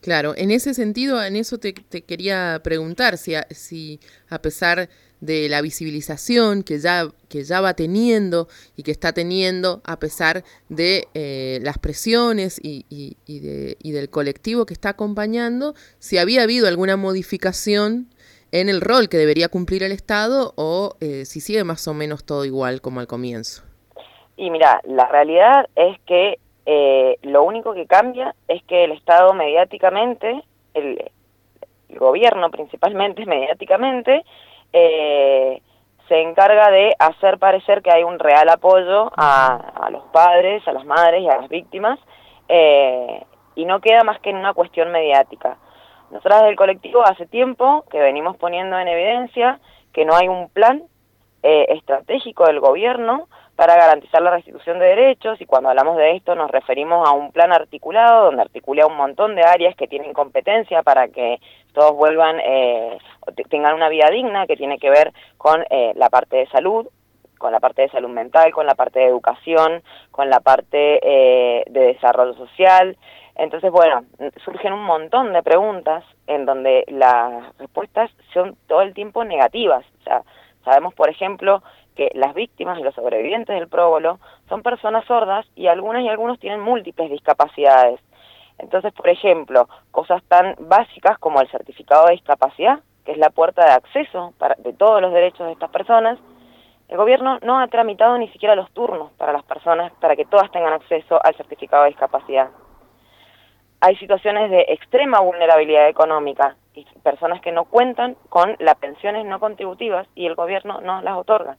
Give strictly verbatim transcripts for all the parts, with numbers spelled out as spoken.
Claro, en ese sentido, en eso te, te quería preguntar si a, si a pesar de la visibilización que ya, que ya va teniendo y que está teniendo, a pesar de eh, las presiones y, y, y, de, y del colectivo que está acompañando, si había habido alguna modificación en el rol que debería cumplir el Estado o eh, si sigue más o menos todo igual como al comienzo. Y mira, la realidad es que eh, lo único que cambia es que el Estado mediáticamente, el, el gobierno principalmente mediáticamente, eh, se encarga de hacer parecer que hay un real apoyo a, a los padres, a las madres y a las víctimas, eh, y no queda más que en una cuestión mediática. Nosotras del colectivo hace tiempo que venimos poniendo en evidencia que no hay un plan eh, estratégico del gobierno para garantizar la restitución de derechos, y cuando hablamos de esto nos referimos a un plan articulado donde articula un montón de áreas que tienen competencia para que todos vuelvan, eh, tengan una vida digna, que tiene que ver con eh, la parte de salud, con la parte de salud mental, con la parte de educación, con la parte eh, de desarrollo social. Entonces, bueno, surgen un montón de preguntas en donde las respuestas son todo el tiempo negativas. O sea, sabemos, por ejemplo, que las víctimas y los sobrevivientes del próbolo son personas sordas y algunas y algunos tienen múltiples discapacidades. Entonces, por ejemplo, cosas tan básicas como el certificado de discapacidad, que es la puerta de acceso para, de todos los derechos de estas personas, el gobierno no ha tramitado ni siquiera los turnos para las personas, para que todas tengan acceso al certificado de discapacidad. Hay situaciones de extrema vulnerabilidad económica y personas que no cuentan con las pensiones no contributivas y el gobierno no las otorga.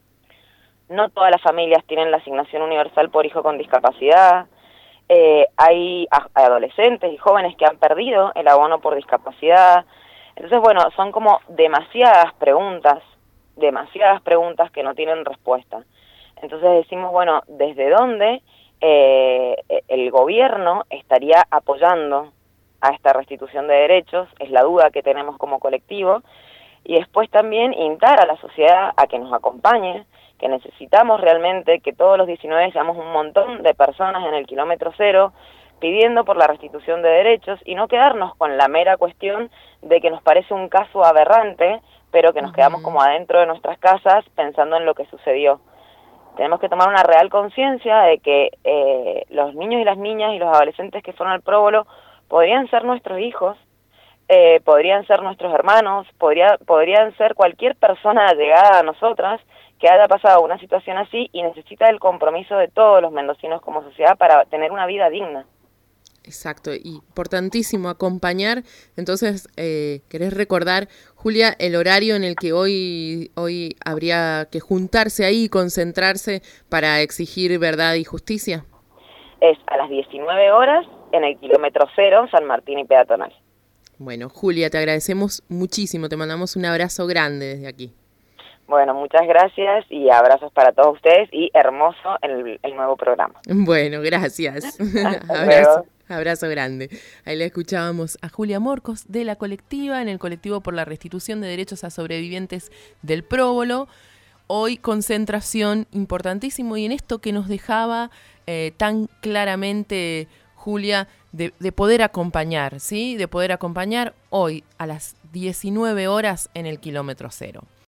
No todas las familias tienen la asignación universal por hijo con discapacidad. Eh, hay adolescentes y jóvenes que han perdido el abono por discapacidad. Entonces, bueno, son como demasiadas preguntas, demasiadas preguntas que no tienen respuesta. Entonces decimos, bueno, ¿desde dónde eh, el gobierno estaría apoyando a esta restitución de derechos? Es la duda que tenemos como colectivo. Y después también instar a la sociedad a que nos acompañe, que necesitamos realmente que todos los diecinueve seamos un montón de personas en el kilómetro cero pidiendo por la restitución de derechos y no quedarnos con la mera cuestión de que nos parece un caso aberrante, pero que nos uh-huh. quedamos como adentro de nuestras casas pensando en lo que sucedió. Tenemos que tomar una real conciencia de que eh, los niños y las niñas y los adolescentes que fueron al próbolo podrían ser nuestros hijos, eh, podrían ser nuestros hermanos, podría, podrían ser cualquier persona allegada a nosotras que haya pasado una situación así y necesita el compromiso de todos los mendocinos como sociedad para tener una vida digna. Exacto, y importantísimo acompañar. Entonces, eh, ¿querés recordar, Julia, el horario en el que hoy, hoy habría que juntarse ahí, concentrarse para exigir verdad y justicia? Es a las diecinueve horas en el kilómetro cero, San Martín y Peatonal. Bueno, Julia, te agradecemos muchísimo, te mandamos un abrazo grande desde aquí. Bueno, muchas gracias y abrazos para todos ustedes y hermoso el, el nuevo programa. Bueno, gracias. Abrazo. Abrazo grande. Ahí le escuchábamos a Julia Morcos de la colectiva, en el colectivo por la restitución de derechos a sobrevivientes del próbolo. Hoy concentración importantísimo y en esto que nos dejaba eh, tan claramente Julia de, de poder acompañar, ¿sí? De poder acompañar hoy a las diecinueve horas en el kilómetro cero.